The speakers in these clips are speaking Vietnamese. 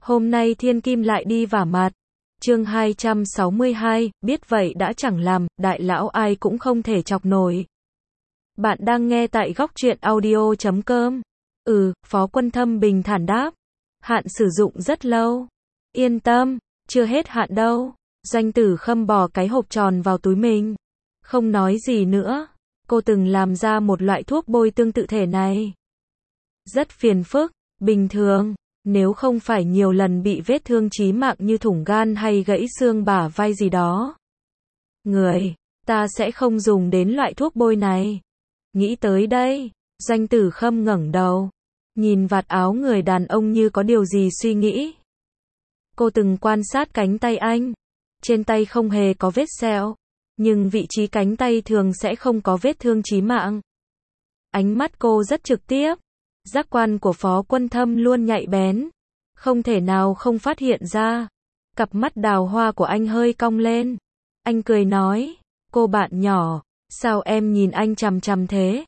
Hôm nay thiên kim lại đi vả mặt. Chương 262, biết vậy đã chẳng làm, đại lão ai cũng không thể chọc nổi. Bạn đang nghe tại góc truyện audio.com. Phó Quân Thâm bình thản đáp. Hạn sử dụng rất lâu. Yên tâm, chưa hết hạn đâu. Doanh Tử Khâm bỏ cái hộp tròn vào túi mình. Không nói gì nữa. Cô từng làm ra một loại thuốc bôi tương tự thể này. Rất phiền phức, bình thường. Nếu không phải nhiều lần bị vết thương chí mạng như thủng gan hay gãy xương bả vai gì đó. Ta sẽ không dùng đến loại thuốc bôi này. Nghĩ tới đây, Doanh Tử Khâm ngẩng đầu. Nhìn vạt áo người đàn ông như có điều gì suy nghĩ. Cô từng quan sát cánh tay anh. Trên tay không hề có vết sẹo. Nhưng vị trí cánh tay thường sẽ không có vết thương chí mạng. Ánh mắt cô rất trực tiếp. Giác quan của Phó Quân Thâm luôn nhạy bén. Không thể nào không phát hiện ra. Cặp mắt đào hoa của anh hơi cong lên. Anh cười nói, cô bạn nhỏ, sao em nhìn anh chằm chằm thế?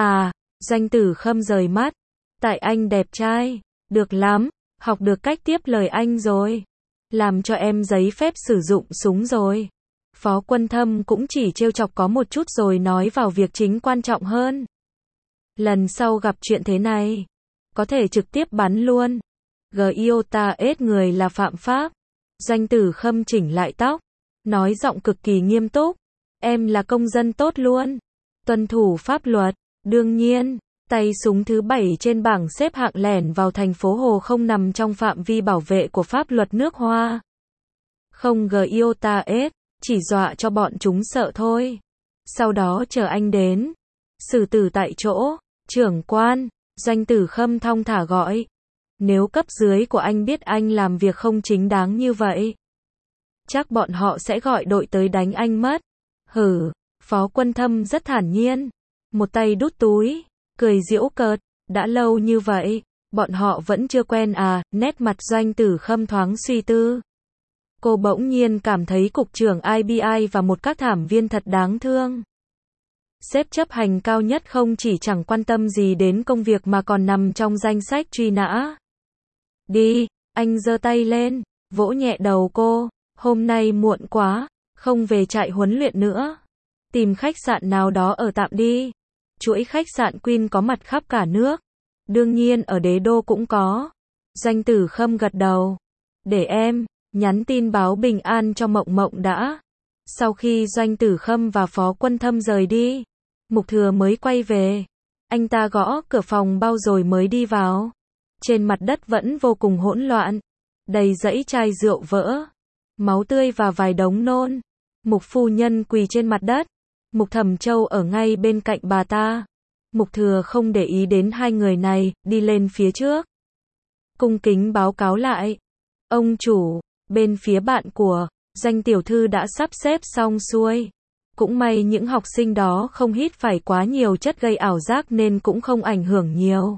Doanh Tử Khâm rời mắt. Tại anh đẹp trai, được lắm, học được cách tiếp lời anh rồi. Làm cho em giấy phép sử dụng súng rồi. Phó Quân Thâm cũng chỉ trêu chọc có một chút rồi nói vào việc chính quan trọng hơn. Lần sau gặp chuyện thế này, có thể trực tiếp bắn luôn. Giota ết người là phạm pháp. Doanh Tử Khâm chỉnh lại tóc, nói giọng cực kỳ nghiêm túc. Em là công dân tốt luôn. Tuân thủ pháp luật, đương nhiên, tay súng thứ 7 trên bảng xếp hạng lẻn vào thành phố Hồ không nằm trong phạm vi bảo vệ của pháp luật nước Hoa. Không Giota ết, chỉ dọa cho bọn chúng sợ thôi. Sau đó chờ anh đến. Xử tử tại chỗ. Trưởng quan, Doanh Tử Khâm thong thả gọi. Nếu cấp dưới của anh biết anh làm việc không chính đáng như vậy, chắc bọn họ sẽ gọi đội tới đánh anh mất. Phó Quân Thâm rất thản nhiên. Một tay đút túi, cười giễu cợt. Đã lâu như vậy, bọn họ vẫn chưa quen à? Nét mặt Doanh Tử Khâm thoáng suy tư. Cô bỗng nhiên cảm thấy cục trưởng IBI và một các thảm viên thật đáng thương. Sếp chấp hành cao nhất không chỉ chẳng quan tâm gì đến công việc mà còn nằm trong danh sách truy nã. Đi, anh giơ tay lên, vỗ nhẹ đầu cô. Hôm nay muộn quá, không về trại huấn luyện nữa. Tìm khách sạn nào đó ở tạm đi. Chuỗi khách sạn Queen có mặt khắp cả nước. Đương nhiên ở đế đô cũng có. Doanh Tử Khâm gật đầu. Để em nhắn tin báo bình an cho Mộng Mộng đã. Sau khi Doanh Tử Khâm và Phó Quân Thâm rời đi, Mục Thừa mới quay về. Anh ta gõ cửa phòng bao rồi mới đi vào. Trên mặt đất vẫn vô cùng hỗn loạn. Đầy dãy chai rượu vỡ. Máu tươi và vài đống nôn. Mục phu nhân quỳ trên mặt đất. Mục Thẩm Châu ở ngay bên cạnh bà ta. Mục Thừa không để ý đến hai người này, đi lên phía trước. Cung kính báo cáo lại. Ông chủ, bên phía bạn của Doanh tiểu thư đã sắp xếp xong xuôi. Cũng may những học sinh đó không hít phải quá nhiều chất gây ảo giác nên cũng không ảnh hưởng nhiều.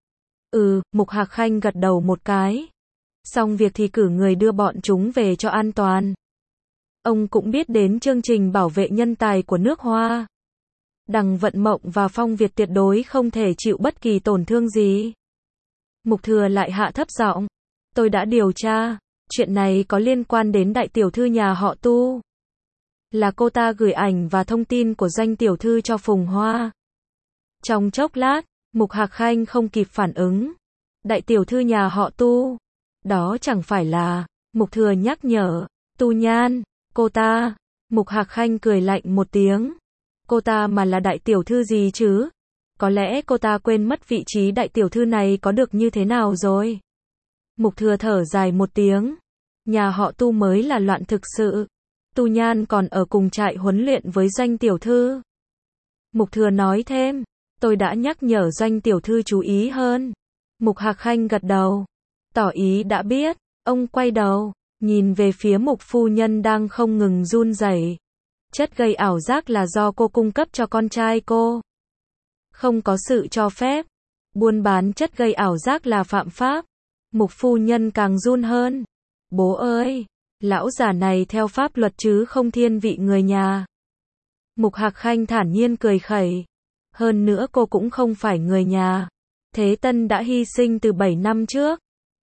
Mục Hạc Khanh gật đầu một cái. Xong việc thì cử người đưa bọn chúng về cho an toàn. Ông cũng biết đến chương trình bảo vệ nhân tài của nước Hoa. Đằng Vận Mộng và Phong Việt tuyệt đối không thể chịu bất kỳ tổn thương gì. Mục Thừa lại hạ thấp giọng. Tôi đã điều tra. Chuyện này có liên quan đến đại tiểu thư nhà họ Tu. Là cô ta gửi ảnh và thông tin của Doanh tiểu thư cho Phùng Hoa. Trong chốc lát, Mục Hạc Khanh không kịp phản ứng. Đại tiểu thư nhà họ Tu. Đó chẳng phải là... Mục Thừa nhắc nhở. Tu Nhan, cô ta. Mục Hạc Khanh cười lạnh một tiếng. Cô ta mà là đại tiểu thư gì chứ? Có lẽ cô ta quên mất vị trí đại tiểu thư này có được như thế nào rồi. Mục Thừa thở dài một tiếng. Nhà họ Tu mới là loạn thực sự. Tu Nhan còn ở cùng trại huấn luyện với Doanh tiểu thư. Mục Thừa nói thêm. Tôi đã nhắc nhở Doanh tiểu thư chú ý hơn. Mục Hạc Khanh gật đầu. Tỏ ý đã biết. Ông quay đầu, nhìn về phía Mục phu nhân đang không ngừng run rẩy. Chất gây ảo giác là do cô cung cấp cho con trai cô. Không có sự cho phép. Buôn bán chất gây ảo giác là phạm pháp. Mục phu nhân càng run hơn. Bố ơi, lão già này theo pháp luật chứ không thiên vị người nhà. Mục Hạc Khanh thản nhiên cười khẩy. Hơn nữa cô cũng không phải người nhà. Thế Tân đã hy sinh từ 7 năm trước.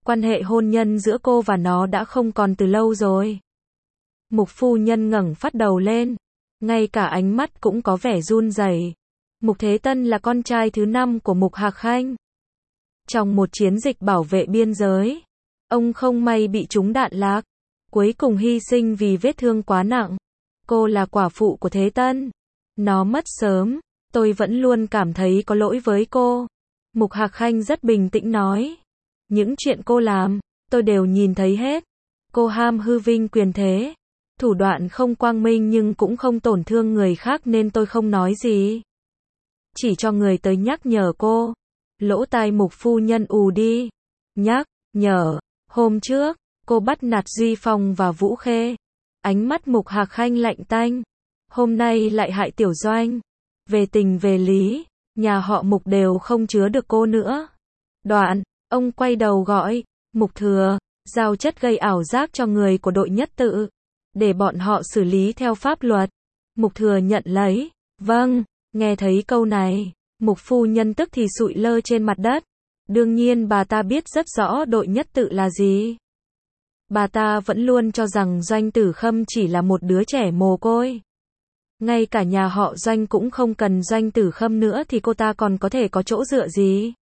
Quan hệ hôn nhân giữa cô và nó đã không còn từ lâu rồi. Mục phu nhân ngẩng phát đầu lên, ngay cả ánh mắt cũng có vẻ run rẩy. Mục Thế Tân là con trai thứ 5 của Mục Hạc Khanh. Trong một chiến dịch bảo vệ biên giới, ông không may bị trúng đạn lạc, cuối cùng hy sinh vì vết thương quá nặng. Cô là quả phụ của Thế Tân. Nó mất sớm, tôi vẫn luôn cảm thấy có lỗi với cô. Mục Hạc Khanh rất bình tĩnh nói. Những chuyện cô làm, tôi đều nhìn thấy hết. Cô ham hư vinh quyền thế, thủ đoạn không quang minh nhưng cũng không tổn thương người khác nên tôi không nói gì. Chỉ cho người tới nhắc nhở cô. Lỗ tai Mục phu nhân ù đi. Nhắc nhở, hôm trước, cô bắt nạt Duy Phong và Vũ Khê. Ánh mắt Mục Hạc Khanh lạnh tanh. Hôm nay lại hại Tiểu Doanh. Về tình về lý, nhà họ Mục đều không chứa được cô nữa. Đoạn, ông quay đầu gọi, Mục Thừa, giao chất gây ảo giác cho người của đội nhất tự, để bọn họ xử lý theo pháp luật. Mục Thừa nhận lấy, vâng, nghe thấy câu này, Mục phu nhân tức thì sụi lơ trên mặt đất. Đương nhiên bà ta biết rất rõ đội nhất tự là gì. Bà ta vẫn luôn cho rằng Doanh Tử Khâm chỉ là một đứa trẻ mồ côi. Ngay cả nhà họ Doanh cũng không cần Doanh Tử Khâm nữa thì cô ta còn có thể có chỗ dựa gì.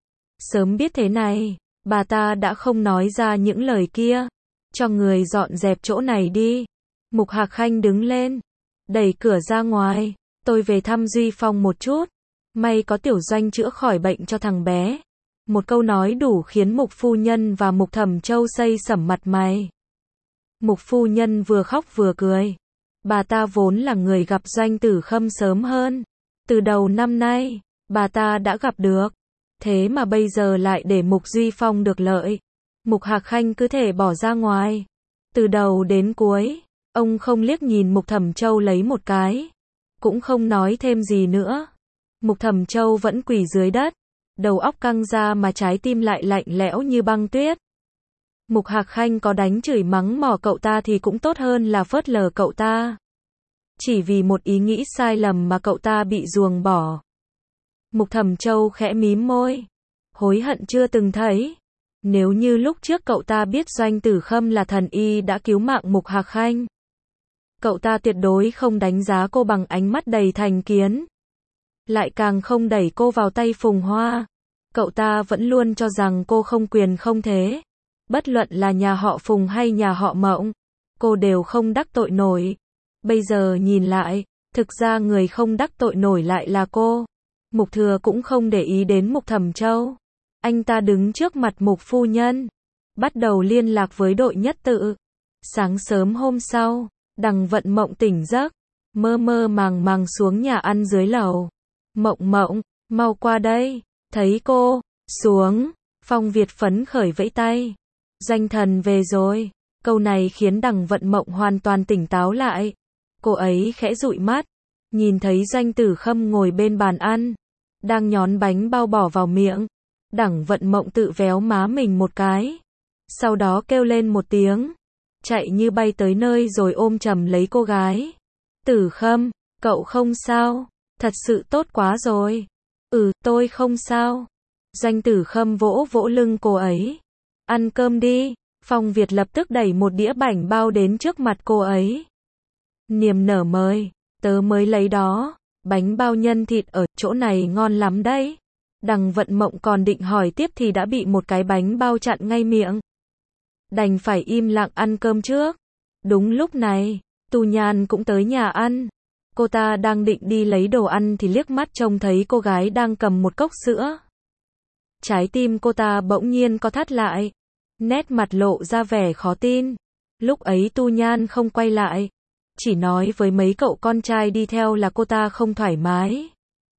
Sớm biết thế này, bà ta đã không nói ra những lời kia. Cho người dọn dẹp chỗ này đi. Mục Hạc Khanh đứng lên, đẩy cửa ra ngoài. Tôi về thăm Duy Phong một chút. May có Tiểu Doanh chữa khỏi bệnh cho thằng bé. Một câu nói đủ khiến Mục phu nhân và Mục Thẩm Châu xây sẩm mặt mày. Mục phu nhân vừa khóc vừa cười. Bà ta vốn là người gặp Doanh Tử Khâm sớm hơn. Từ đầu năm nay, bà ta đã gặp được. Thế mà bây giờ lại để Mục Duy Phong được lợi. Mục Hạc Khanh cứ thể bỏ ra ngoài. Từ đầu đến cuối, ông không liếc nhìn Mục Thẩm Châu lấy một cái. Cũng không nói thêm gì nữa. Mục Thẩm Châu vẫn quỳ dưới đất. Đầu óc căng ra mà trái tim lại lạnh lẽo như băng tuyết. Mục Hạc Khanh có đánh chửi mắng mỏ cậu ta thì cũng tốt hơn là phớt lờ cậu ta. Chỉ vì một ý nghĩ sai lầm mà cậu ta bị ruồng bỏ. Mục Thẩm Châu khẽ mím môi. Hối hận chưa từng thấy. Nếu như lúc trước cậu ta biết Doanh Tử Khâm là thần y đã cứu mạng Mục Hạc Khanh, cậu ta tuyệt đối không đánh giá cô bằng ánh mắt đầy thành kiến. Lại càng không đẩy cô vào tay Phùng Hoa. Cậu ta vẫn luôn cho rằng cô không quyền không thế. Bất luận là nhà họ Phùng hay nhà họ Mộng, cô đều không đắc tội nổi. Bây giờ nhìn lại, thực ra người không đắc tội nổi lại là cô. Mục Thừa cũng không để ý đến Mục Thẩm Châu. Anh ta đứng trước mặt Mục phu nhân, bắt đầu liên lạc với đội nhất tự. Sáng sớm hôm sau, Đằng Vận Mộng tỉnh giấc, mơ mơ màng màng xuống nhà ăn dưới lầu. Mộng Mộng, mau qua đây, thấy cô, xuống. Phong Việt phấn khởi vẫy tay. Doanh thần về rồi. Câu này khiến Đằng Vận Mộng hoàn toàn tỉnh táo lại. Cô ấy khẽ dụi mắt, nhìn thấy Doanh Tử Khâm ngồi bên bàn ăn, đang nhón bánh bao bỏ vào miệng. Đằng Vận Mộng tự véo má mình một cái, sau đó kêu lên một tiếng, chạy như bay tới nơi rồi ôm chầm lấy cô gái. Tử Khâm, cậu không sao? Thật sự tốt quá rồi. Tôi không sao. Doanh Tử Khâm vỗ vỗ lưng cô ấy. Ăn cơm đi. Phong Việt lập tức đẩy một đĩa bánh bao đến trước mặt cô ấy. Niềm nở mời, tớ mới lấy đó. Bánh bao nhân thịt ở chỗ này ngon lắm đấy. Đằng Vận Mộng còn định hỏi tiếp thì đã bị một cái bánh bao chặn ngay miệng. Đành phải im lặng ăn cơm trước. Đúng lúc này, Tu Nhan cũng tới nhà ăn. Cô ta đang định đi lấy đồ ăn thì liếc mắt trông thấy cô gái đang cầm một cốc sữa. Trái tim cô ta bỗng nhiên co thắt lại. Nét mặt lộ ra vẻ khó tin. Lúc ấy Tu Nhan không quay lại. Chỉ nói với mấy cậu con trai đi theo là cô ta không thoải mái.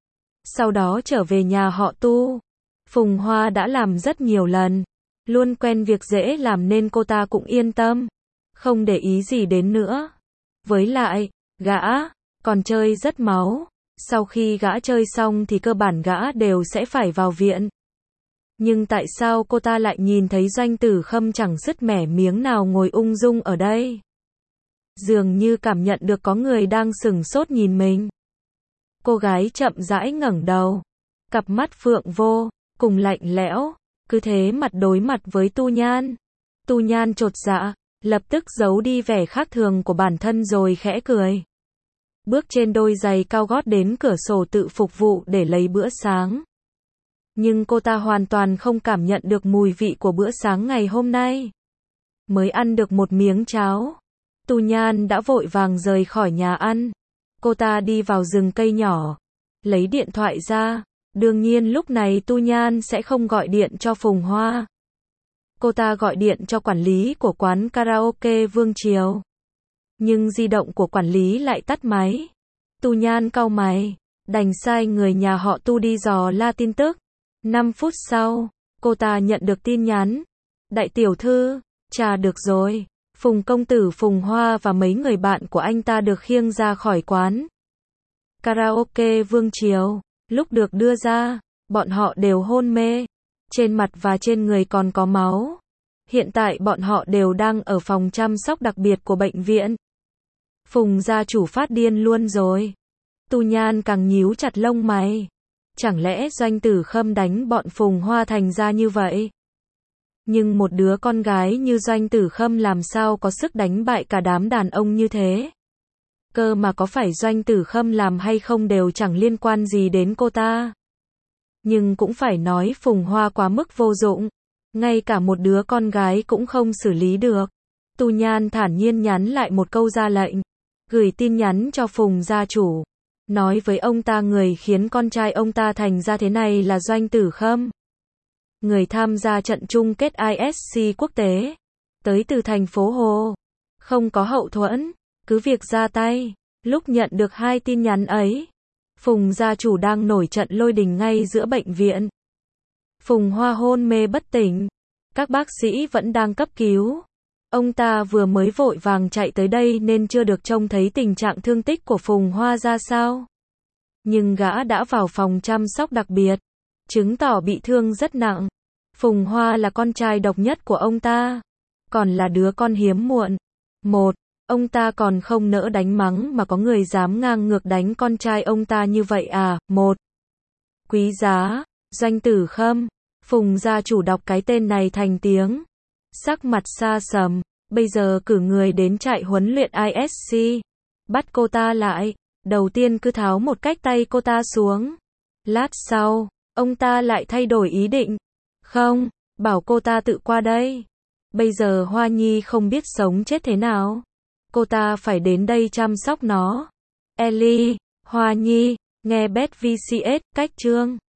Sau đó trở về nhà họ Tu. Phùng Hoa đã làm rất nhiều lần. Luôn quen việc dễ làm nên cô ta cũng yên tâm. Không để ý gì đến nữa. Với lại, gã còn chơi rất máu. Sau khi gã chơi xong thì cơ bản gã đều sẽ phải vào viện. Nhưng tại sao cô ta lại nhìn thấy Doanh Tử Khâm chẳng sứt mẻ miếng nào ngồi ung dung ở đây? Dường như cảm nhận được có người đang sửng sốt nhìn mình. Cô gái chậm rãi ngẩng đầu. Cặp mắt phượng vô cùng lạnh lẽo, cứ thế mặt đối mặt với Tu Nhan. Tu Nhan chột dạ, lập tức giấu đi vẻ khác thường của bản thân rồi khẽ cười. Bước trên đôi giày cao gót đến cửa sổ tự phục vụ để lấy bữa sáng. Nhưng cô ta hoàn toàn không cảm nhận được mùi vị của bữa sáng ngày hôm nay. Mới ăn được một miếng cháo, Tu Nhan đã vội vàng rời khỏi nhà ăn. Cô ta đi vào rừng cây nhỏ, lấy điện thoại ra. Đương nhiên lúc này Tu Nhan sẽ không gọi điện cho Phùng Hoa. Cô ta gọi điện cho quản lý của quán karaoke Vương Triều. Nhưng di động của quản lý lại tắt máy. Tu Nhan cau mày, đành sai người nhà họ Tu đi dò la tin tức. 5 phút sau, cô ta nhận được tin nhắn. Đại tiểu thư, trà được rồi. Phùng công tử Phùng Hoa và mấy người bạn của anh ta được khiêng ra khỏi quán karaoke Vương Triều. Lúc được đưa ra, bọn họ đều hôn mê. Trên mặt và trên người còn có máu. Hiện tại bọn họ đều đang ở phòng chăm sóc đặc biệt của bệnh viện. Phùng gia chủ phát điên luôn rồi. Tu Nhan càng nhíu chặt lông mày. Chẳng lẽ Doanh Tử Khâm đánh bọn Phùng Hoa thành ra như vậy? Nhưng một đứa con gái như Doanh Tử Khâm làm sao có sức đánh bại cả đám đàn ông như thế? Cơ mà có phải Doanh Tử Khâm làm hay không đều chẳng liên quan gì đến cô ta. Nhưng cũng phải nói Phùng Hoa quá mức vô dụng. Ngay cả một đứa con gái cũng không xử lý được. Tu Nhan thản nhiên nhắn lại một câu ra lệnh. Gửi tin nhắn cho Phùng gia chủ. Nói với ông ta người khiến con trai ông ta thành ra thế này là Doanh Tử Khâm. Người tham gia trận chung kết ISC quốc tế. Tới từ thành phố Hồ. Không có hậu thuẫn. Cứ việc ra tay. Lúc nhận được 2 tin nhắn ấy, Phùng gia chủ đang nổi trận lôi đình ngay giữa bệnh viện. Phùng Hoa hôn mê bất tỉnh. Các bác sĩ vẫn đang cấp cứu. Ông ta vừa mới vội vàng chạy tới đây nên chưa được trông thấy tình trạng thương tích của Phùng Hoa ra sao. Nhưng gã đã vào phòng chăm sóc đặc biệt, chứng tỏ bị thương rất nặng. Phùng Hoa là con trai độc nhất của ông ta, còn là đứa con hiếm muộn. Ông ta còn không nỡ đánh mắng mà có người dám ngang ngược đánh con trai ông ta như vậy à. Quý giá, Doanh Tử Khâm. Phùng gia chủ đọc cái tên này thành tiếng. Sắc mặt xa sầm, bây giờ cử người đến trại huấn luyện ISC. Bắt cô ta lại, đầu tiên cứ tháo một cách tay cô ta xuống. Lát sau, ông ta lại thay đổi ý định. Không, bảo cô ta tự qua đây. Bây giờ Hoa Nhi không biết sống chết thế nào. Cô ta phải đến đây chăm sóc nó. Ellie, Hoa Nhi, nghe bet VCS, cách chương.